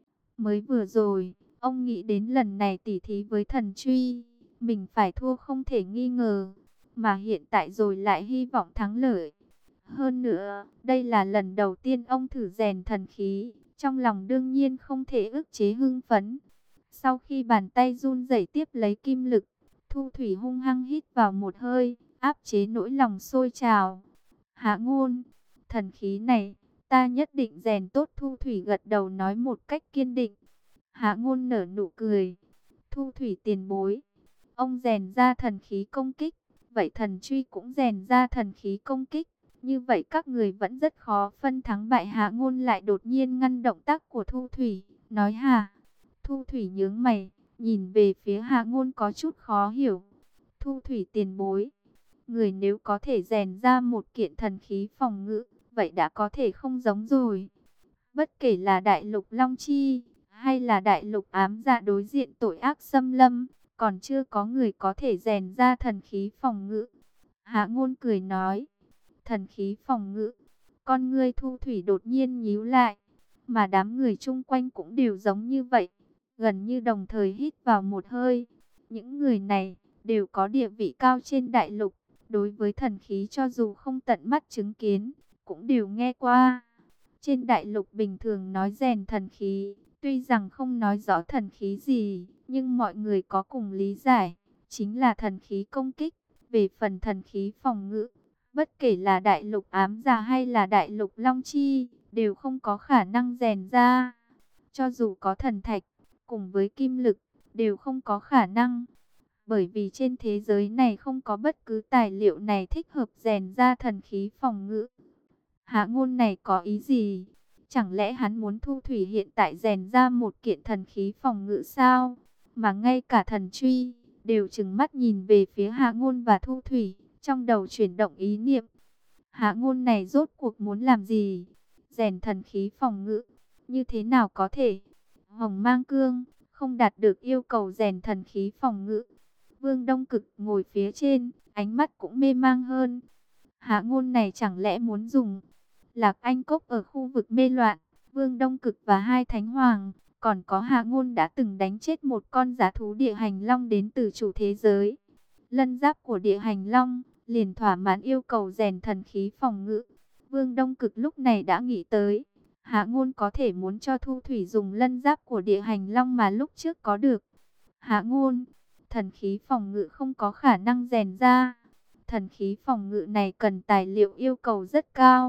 Mới vừa rồi, ông nghĩ đến lần này tỉ thí với thần truy, mình phải thua không thể nghi ngờ, mà hiện tại rồi lại hy vọng thắng lợi. Hơn nữa, đây là lần đầu tiên ông thử rèn thần khí, trong lòng đương nhiên không thể ức chế hưng phấn. Sau khi bàn tay run rẩy tiếp lấy kim lực, Thu thủy hung hăng hít vào một hơi, áp chế nỗi lòng sôi trào. Hạ Ngôn, thần khí này, ta nhất định rèn tốt. Thu thủy gật đầu nói một cách kiên định. Hạ Ngôn nở nụ cười. Thu thủy tiền bối, ông rèn ra thần khí công kích, vậy thần truy cũng rèn ra thần khí công kích. Như vậy các người vẫn rất khó phân thắng bại. Hạ Ngôn lại đột nhiên ngăn động tác của Thu thủy, nói hả? Thu thủy nhướng mày, nhìn về phía Hạ Ngôn có chút khó hiểu. Thu thủy tiền bối, người nếu có thể rèn ra một kiện thần khí phòng ngự, vậy đã có thể không giống rồi. Bất kể là đại lục Long Chi, hay là đại lục ám dạ đối diện tội ác xâm lâm, còn chưa có người có thể rèn ra thần khí phòng ngự. Hạ Ngôn cười nói, thần khí phòng ngự, con ngươi Thu thủy đột nhiên nhíu lại, mà đám người chung quanh cũng đều giống như vậy, gần như đồng thời hít vào một hơi. Những người này đều có địa vị cao trên đại lục, đối với thần khí cho dù không tận mắt chứng kiến, cũng đều nghe qua. Trên đại lục bình thường nói rèn thần khí, tuy rằng không nói rõ thần khí gì, nhưng mọi người có cùng lý giải, chính là thần khí công kích. Về phần thần khí phòng ngự, bất kể là đại lục ám dạ hay là đại lục Long Chi, đều không có khả năng rèn ra. Cho dù có thần thạch, cùng với kim lực, đều không có khả năng. Bởi vì trên thế giới này không có bất cứ tài liệu này thích hợp rèn ra thần khí phòng ngự. Hạ Ngôn này có ý gì? Chẳng lẽ hắn muốn Thu thủy hiện tại rèn ra một kiện thần khí phòng ngự sao? Mà ngay cả thần truy đều trừng mắt nhìn về phía Hạ Ngôn và Thu thủy, trong đầu chuyển động ý niệm. Hạ Ngôn này rốt cuộc muốn làm gì? Rèn thần khí phòng ngự, như thế nào có thể? Hồng Mang Cương không đạt được yêu cầu rèn thần khí phòng ngự. Vương Đông Cực ngồi phía trên, ánh mắt cũng mê mang hơn. Hạ Ngôn này chẳng lẽ muốn dùng Lạc Anh Cốc ở khu vực mê loạn, Vương Đông Cực và hai thánh hoàng, còn có Hạ Ngôn đã từng đánh chết một con dã thú địa hành long đến từ chủ thế giới. Lân giáp của địa hành long liền thỏa mãn yêu cầu rèn thần khí phòng ngự. Vương Đông Cực lúc này đã nghĩ tới, Hạ Ngôn có thể muốn cho Thu thủy dùng lân giáp của địa hành long mà lúc trước có được. Hạ Ngôn, thần khí phòng ngự không có khả năng rèn ra. Thần khí phòng ngự này cần tài liệu yêu cầu rất cao.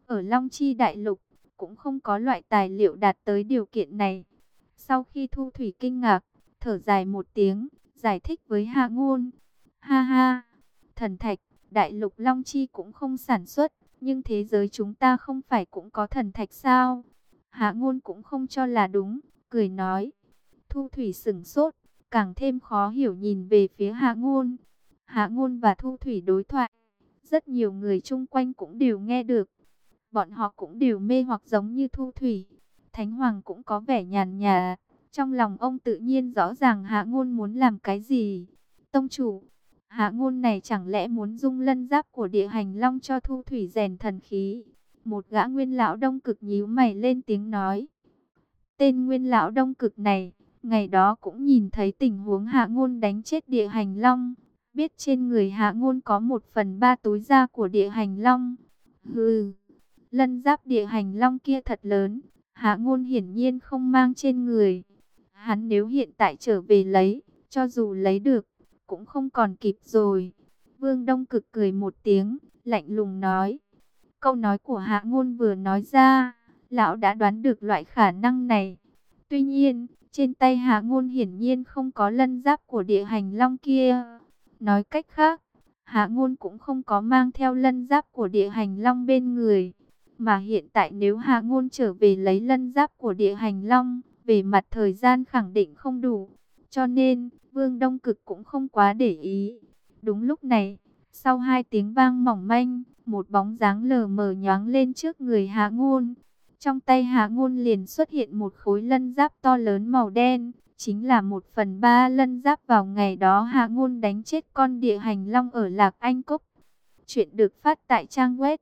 ở Long Chi Đại Lục, cũng không có loại tài liệu đạt tới điều kiện này. Sau khi Thu Thủy kinh ngạc, thở dài một tiếng, giải thích với Hạ Ngôn. Ha ha, thần thạch, Đại Lục Long Chi cũng không sản xuất, nhưng thế giới chúng ta không phải cũng có thần thạch sao? Hạ Ngôn cũng không cho là đúng, cười nói. Thu Thủy sửng sốt, càng thêm khó hiểu nhìn về phía Hạ Ngôn. Hạ Ngôn và Thu Thủy đối thoại, rất nhiều người chung quanh cũng đều nghe được. Bọn họ cũng đều mê hoặc giống như Thu Thủy. Thánh Hoàng cũng có vẻ nhàn nhã. Trong lòng ông tự nhiên rõ ràng Hạ Ngôn muốn làm cái gì. Tông chủ, Hạ Ngôn này chẳng lẽ muốn dung lân giáp của địa hành long cho Thu Thủy rèn thần khí? Một gã nguyên lão Đông Cực nhíu mày lên tiếng nói. Tên nguyên lão Đông Cực này, ngày đó cũng nhìn thấy tình huống Hạ Ngôn đánh chết địa hành long. Biết trên người Hạ Ngôn có 1/3 túi da của địa hành long. Hừ, lân giáp địa hành long kia thật lớn, Hạ Ngôn hiển nhiên không mang trên người. Hắn nếu hiện tại trở về lấy, cho dù lấy được, cũng không còn kịp rồi. Vương Đông Cực cười một tiếng, lạnh lùng nói. Câu nói của Hạ Ngôn vừa nói ra, lão đã đoán được loại khả năng này. Tuy nhiên, trên tay Hạ Ngôn hiển nhiên không có lân giáp của địa hành long kia. Nói cách khác, Hạ Ngôn cũng không có mang theo lân giáp của địa hành long bên người. Mà hiện tại nếu Hạ Ngôn trở về lấy lân giáp của địa hành long, về mặt thời gian khẳng định không đủ. Cho nên, Vương Đông Cực cũng không quá để ý. Đúng lúc này, sau 2 tiếng vang mỏng manh, một bóng dáng lờ mờ nhoáng lên trước người Hạ Ngôn. Trong tay Hạ Ngôn liền xuất hiện một khối lân giáp to lớn màu đen. Chính là 1/3 lân giáp vào ngày đó Hạ Ngôn đánh chết con địa hành long ở Lạc Anh Cốc. Chuyện được phát tại trang web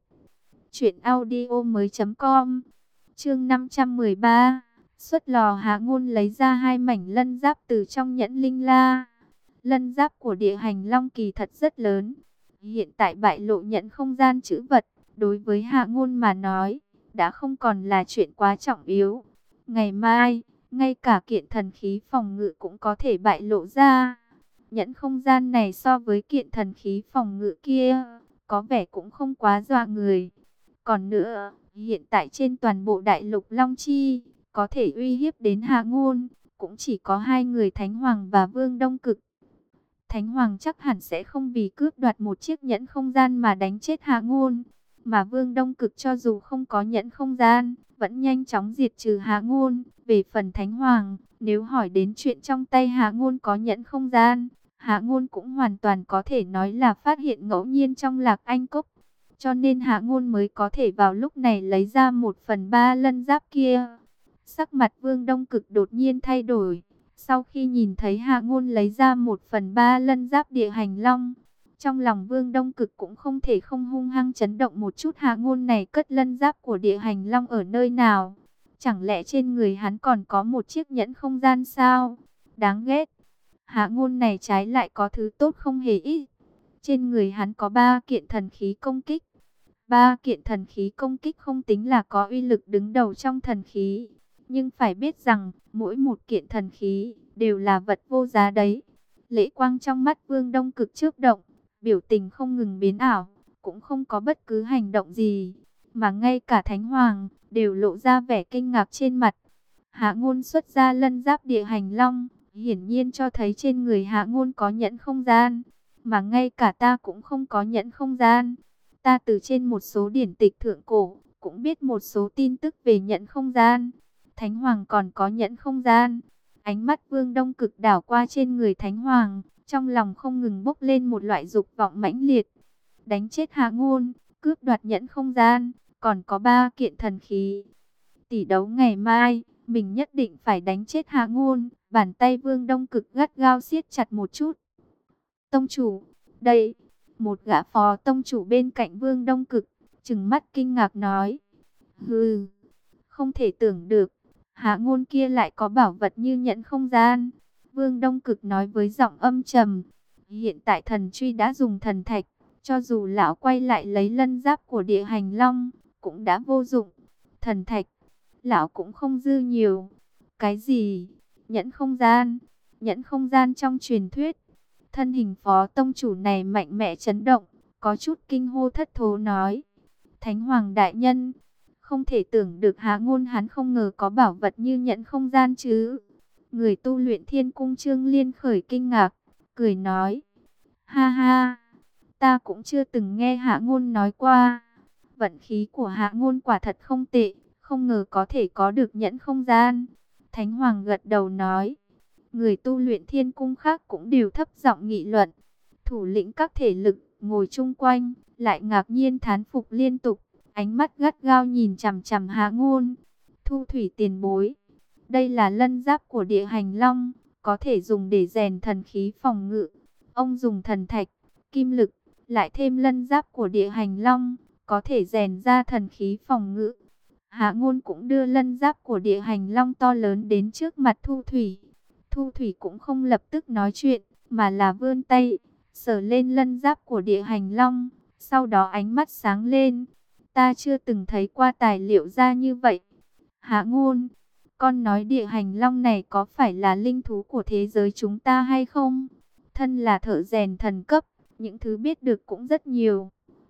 truyệnaudiomoi.com. Chương 513. Xuất lò. Hạ Ngôn lấy ra 2 mảnh lân giáp từ trong nhẫn linh la. Lân giáp của địa hành long kỳ thật rất lớn. Hiện tại bại lộ nhẫn không gian trữ vật, đối với Hạ Ngôn mà nói, đã không còn là chuyện quá trọng yếu. Ngày mai, ngay cả kiện thần khí phòng ngự cũng có thể bại lộ ra. Nhẫn không gian này so với kiện thần khí phòng ngự kia, có vẻ cũng không quá dọa người. Còn nữa, hiện tại trên toàn bộ Đại Lục Long Chi, có thể uy hiếp đến Hạ Ngôn, cũng chỉ có 2 người Thánh Hoàng và Vương Đông Cực. Thánh Hoàng chắc hẳn sẽ không vì cướp đoạt một chiếc nhẫn không gian mà đánh chết Hạ Ngôn. Mà Vương Đông Cực cho dù không có nhẫn không gian, vẫn nhanh chóng diệt trừ Hạ Ngôn. Về phần Thánh Hoàng, nếu hỏi đến chuyện trong tay Hạ Ngôn có nhẫn không gian, Hạ Ngôn cũng hoàn toàn có thể nói là phát hiện ngẫu nhiên trong Lạc Anh Cốc. Cho nên Hạ Ngôn mới có thể vào lúc này lấy ra 1/3 lân giáp kia. Sắc mặt Vương Đông Cực đột nhiên thay đổi. Sau khi nhìn thấy Hạ Ngôn lấy ra 1/3 lân giáp địa hành long, trong lòng Vương Đông Cực cũng không thể không hung hăng chấn động một chút. Hạ Ngôn này cất lân giáp của địa hành long ở nơi nào? Chẳng lẽ trên người hắn còn có một chiếc nhẫn không gian sao? Đáng ghét. Hạ Ngôn này trái lại có thứ tốt không hề ít. Trên người hắn có 3 kiện thần khí công kích. 3 kiện thần khí công kích không tính là có uy lực đứng đầu trong thần khí. Nhưng phải biết rằng, mỗi một kiện thần khí đều là vật vô giá đấy. Lễ quang trong mắt Vương Đông Cực chớp động, biểu tình không ngừng biến ảo, cũng không có bất cứ hành động gì. Mà ngay cả Thánh Hoàng đều lộ ra vẻ kinh ngạc trên mặt. Hạ Ngôn xuất ra lân giáp địa hành long, hiển nhiên cho thấy trên người Hạ Ngôn có nhẫn không gian. Mà ngay cả ta cũng không có nhẫn không gian. Ta từ trên một số điển tịch thượng cổ, cũng biết một số tin tức về nhẫn không gian. Thánh Hoàng còn có nhẫn không gian. Ánh mắt Vương Đông Cực đảo qua trên người Thánh Hoàng, trong lòng không ngừng bốc lên một loại dục vọng mãnh liệt. Đánh chết Hạ Ngôn, cướp đoạt nhẫn không gian, còn có 3 kiện thần khí. Tỷ đấu ngày mai, mình nhất định phải đánh chết Hạ Ngôn. Bàn tay Vương Đông Cực gắt gao siết chặt một chút. Tông chủ, đây, một gã phó tông chủ bên cạnh Vương Đông Cực, trừng mắt kinh ngạc nói. Hừ, không thể tưởng được, Hạ Ngôn kia lại có bảo vật như nhẫn không gian. Vương Đông Cực nói với giọng âm trầm. Hiện tại thần truy đã dùng thần thạch, cho dù lão quay lại lấy lân giáp của địa hành long, cũng đã vô dụng. Thần thạch, lão cũng không dư nhiều. Cái gì? Nhẫn không gian? Nhẫn không gian trong truyền thuyết. Thân hình phó tông chủ này mạnh mẽ chấn động, có chút kinh hô thất thố nói. Thánh Hoàng đại nhân, không thể tưởng được Hạ Ngôn hắn không ngờ có bảo vật như nhẫn không gian chứ. Người tu luyện Thiên Cung Trương Liên khởi kinh ngạc, cười nói, ha ha, ta cũng chưa từng nghe Hạ Ngôn nói qua. Vận khí của Hạ Ngôn quả thật không tệ, không ngờ có thể có được nhẫn không gian. Thánh Hoàng gật đầu nói, người tu luyện Thiên Cung khác cũng đều thấp giọng nghị luận. Thủ lĩnh các thể lực ngồi chung quanh, lại ngạc nhiên thán phục liên tục, ánh mắt gắt gao nhìn chằm chằm Hạ Ngôn. Thu thủy tiền bối, đây là lân giáp của địa hành long, có thể dùng để rèn thần khí phòng ngự. Ông dùng thần thạch, kim lực, lại thêm lân giáp của địa hành long, có thể rèn ra thần khí phòng ngự. Hạ Ngôn cũng đưa lân giáp của địa hành long to lớn đến trước mặt Thu thủy. Thu thủy cũng không lập tức nói chuyện, mà là vươn tay, sờ lên lân giáp của địa hành long, sau đó ánh mắt sáng lên. Ta chưa từng thấy qua tài liệu ra như vậy. Hạ Ngôn, con nói địa hành long này có phải là linh thú của thế giới chúng ta hay không? Thân là thợ rèn thần cấp, những thứ biết được cũng rất nhiều.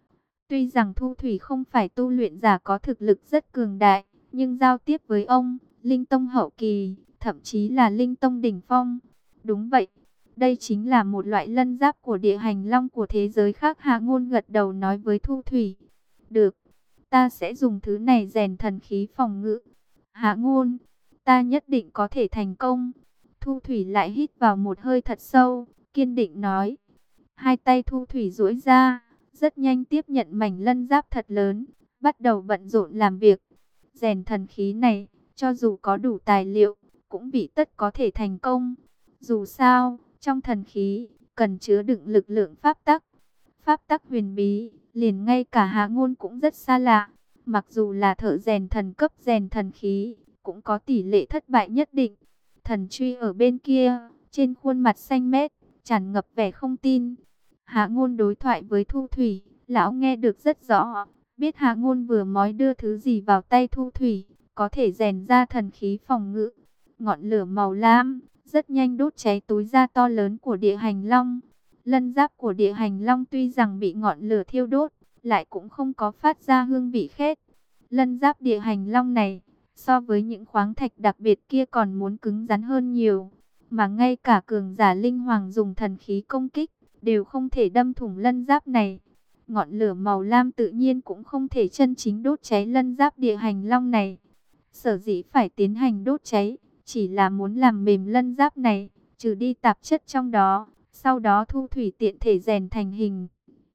Tuy rằng Thu thủy không phải tu luyện giả có thực lực rất cường đại, nhưng giao tiếp với ông, linh tông hậu kỳ, thậm chí là linh tông đỉnh phong. Đúng vậy, đây chính là một loại lân giáp của địa hành long của thế giới khác. Hạ Ngôn gật đầu nói với Thu thủy, được, ta sẽ dùng thứ này rèn thần khí phòng ngự. Hạ Ngôn, ta nhất định có thể thành công. Thu thủy lại hít vào một hơi thật sâu, kiên định nói. Hai tay Thu thủy duỗi ra, rất nhanh tiếp nhận mảnh lân giáp thật lớn, bắt đầu bận rộn làm việc. Rèn thần khí này, cho dù có đủ tài liệu, cũng bị tất có thể thành công. Dù sao, trong thần khí, cần chứa đựng lực lượng pháp tắc. Pháp tắc huyền bí, liền ngay cả Hạ Ngôn cũng rất xa lạ. Mặc dù là thợ rèn thần cấp rèn thần khí, cũng có tỷ lệ thất bại nhất định. Thần truy ở bên kia, trên khuôn mặt xanh mét, tràn ngập vẻ không tin. Hạ Ngôn đối thoại với Thu thủy, lão nghe được rất rõ, biết Hạ Ngôn vừa mới đưa thứ gì vào tay Thu thủy, có thể rèn ra thần khí phòng ngự. Ngọn lửa màu lam rất nhanh đốt cháy túi da to lớn của địa hành long. Lân giáp của địa hành long tuy rằng bị ngọn lửa thiêu đốt, lại cũng không có phát ra hương vị khét. Lân giáp địa hành long này, so với những khoáng thạch đặc biệt kia còn muốn cứng rắn hơn nhiều. Mà ngay cả cường giả linh hoàng dùng thần khí công kích, đều không thể đâm thủng lân giáp này. Ngọn lửa màu lam tự nhiên cũng không thể chân chính đốt cháy lân giáp địa hành long này. Sở dĩ phải tiến hành đốt cháy, chỉ là muốn làm mềm lân giáp này, trừ đi tạp chất trong đó, sau đó Thu thủy tiện thể rèn thành hình.